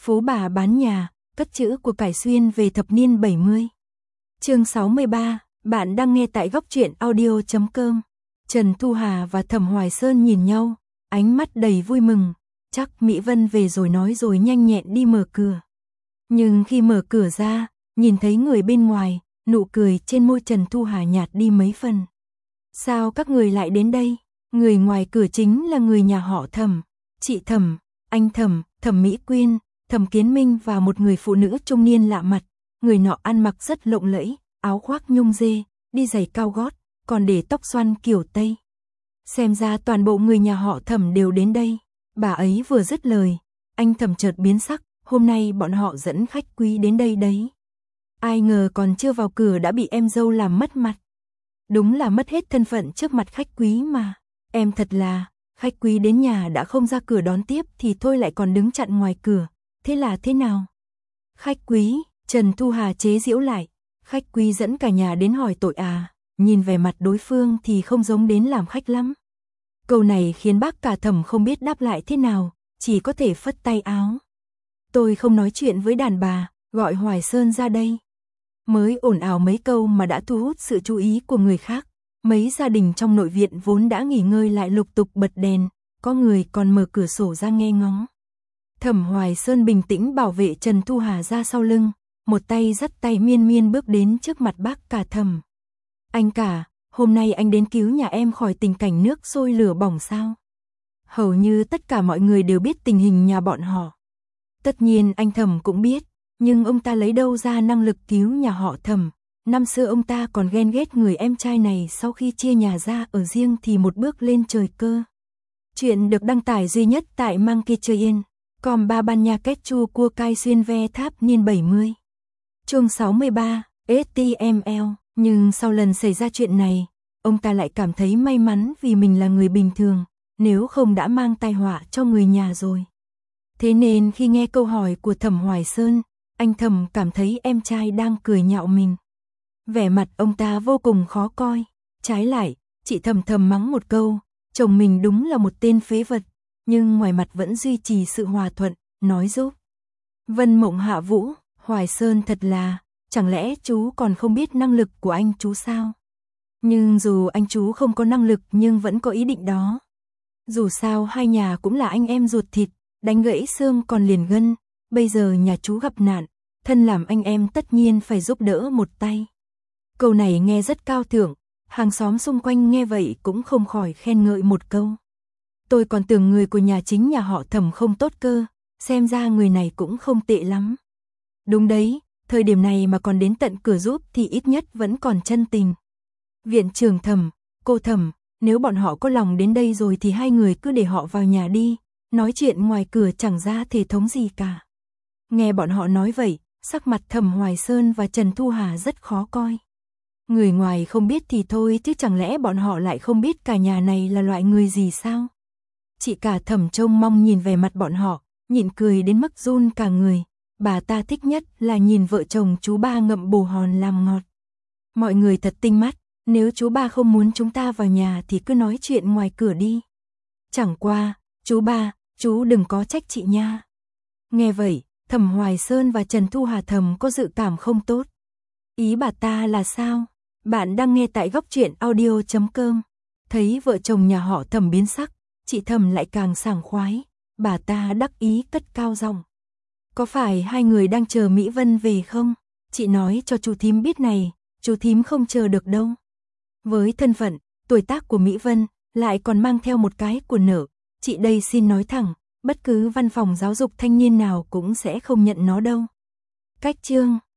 Phú bà bán nhà, cất chữ của cải xuyên về thập niên 70. Chương 63, bạn đang nghe tại goctruyện.audio.com. Trần Thu Hà và Thẩm Hoài Sơn nhìn nhau, ánh mắt đầy vui mừng, chắc Mỹ Vân về rồi nói rồi nhanh nhẹn đi mở cửa. Nhưng khi mở cửa ra, nhìn thấy người bên ngoài, nụ cười trên môi Trần Thu Hà nhạt đi mấy phần. Sao các người lại đến đây? Người ngoài cửa chính là người nhà họ Thẩm, chị Thẩm, anh Thẩm, Thẩm Mỹ Quyên, Thẩm Kiến Minh và một người phụ nữ trung niên lạ mặt. Người nọ ăn mặc rất lộng lẫy, áo khoác nhung dê, đi giày cao gót, còn để tóc xoăn kiểu Tây. Xem ra toàn bộ người nhà họ Thẩm đều đến đây. Bà ấy vừa dứt lời, anh Thẩm chợt biến sắc, hôm nay bọn họ dẫn khách quý đến đây đấy. Ai ngờ còn chưa vào cửa đã bị em dâu làm mất mặt. Đúng là mất hết thân phận trước mặt khách quý mà. Em thật là, khách quý đến nhà đã không ra cửa đón tiếp thì thôi lại còn đứng chặn ngoài cửa. Thế là thế nào? Khách quý, Trần Thu Hà chế giễu lại. Khách quý dẫn cả nhà đến hỏi tội à? Nhìn vẻ mặt đối phương thì không giống đến làm khách lắm. Câu này khiến bác cả Thẩm không biết đáp lại thế nào, chỉ có thể phất tay áo. Tôi không nói chuyện với đàn bà, gọi Hoài Sơn ra đây. Mới ồn ào mấy câu mà đã thu hút sự chú ý của người khác. Mấy gia đình trong nội viện vốn đã nghỉ ngơi lại lục tục bật đèn, có người còn mở cửa sổ ra nghe ngóng. Thẩm Hoài Sơn bình tĩnh bảo vệ Trần Thu Hà ra sau lưng, một tay dắt tay Miên Miên bước đến trước mặt bác cả Thẩm. Anh cả, hôm nay anh đến cứu nhà em khỏi tình cảnh nước sôi lửa bỏng sao? Hầu như tất cả mọi người đều biết tình hình nhà bọn họ. Tất nhiên anh Thẩm cũng biết, nhưng ông ta lấy đâu ra năng lực cứu nhà họ Thẩm? Năm xưa ông ta còn ghen ghét người em trai này sau khi chia nhà ra ở riêng thì một bước lên trời cơ. Chuyện được đăng tải duy nhất tại Mankichoyen.com. Ba ban nha kết chu cua cai xuyên ve tháp niên 70. Chương 63, HTML. Nhưng sau lần xảy ra chuyện này, ông ta lại cảm thấy may mắn vì mình là người bình thường, nếu không đã mang tai họa cho người nhà rồi. Thế nên khi nghe câu hỏi của Thẩm Hoài Sơn, anh Thẩm cảm thấy em trai đang cười nhạo mình. Vẻ mặt ông ta vô cùng khó coi. Trái lại, chị Thẩm thầm mắng một câu, chồng mình đúng là một tên phế vật, nhưng ngoài mặt vẫn duy trì sự hòa thuận, nói giúp. Vân Mộng hạ vũ, Hoài Sơn thật là, chẳng lẽ chú còn không biết năng lực của anh chú sao? Nhưng dù anh chú không có năng lực nhưng vẫn có ý định đó. Dù sao hai nhà cũng là anh em ruột thịt, đánh gãy xương còn liền gân, bây giờ nhà chú gặp nạn, thân làm anh em tất nhiên phải giúp đỡ một tay. Câu này nghe rất cao thượng, hàng xóm xung quanh nghe vậy cũng không khỏi khen ngợi một câu. Tôi còn tưởng người của nhà chính nhà họ Thẩm không tốt cơ, xem ra người này cũng không tệ lắm. Đúng đấy, thời điểm này mà còn đến tận cửa giúp thì ít nhất vẫn còn chân tình. Viện trưởng Thẩm, cô Thẩm, nếu bọn họ có lòng đến đây rồi thì hai người cứ để họ vào nhà đi, nói chuyện ngoài cửa chẳng ra thể thống gì cả. Nghe bọn họ nói vậy, sắc mặt Thẩm Hoài Sơn và Trần Thu Hà rất khó coi. Người ngoài không biết thì thôi chứ chẳng lẽ bọn họ lại không biết cả nhà này là loại người gì sao? Chị cả Thẩm trông mong nhìn về mặt bọn họ, nhịn cười đến mức run cả người. Bà ta thích nhất là nhìn vợ chồng chú ba ngậm bồ hòn làm ngọt. Mọi người thật tinh mắt, nếu chú ba không muốn chúng ta vào nhà thì cứ nói chuyện ngoài cửa đi. Chẳng qua, chú ba, chú đừng có trách chị nha. Nghe vậy, Thẩm Hoài Sơn và Trần Thu Hà thầm có dự cảm không tốt. Ý bà ta là sao? Bạn đang nghe tại goctruyện.audio.com. Thấy vợ chồng nhà họ Thẩm biến sắc, chị Thẩm lại càng sảng khoái. Bà ta đắc ý cất cao giọng. Có phải hai người đang chờ Mỹ Vân về không? Chị nói cho chú thím biết này, chú thím không chờ được đâu. Với thân phận, tuổi tác của Mỹ Vân, lại còn mang theo một cái của nợ, chị đây xin nói thẳng, bất cứ văn phòng giáo dục thanh niên nào cũng sẽ không nhận nó đâu. Cách chương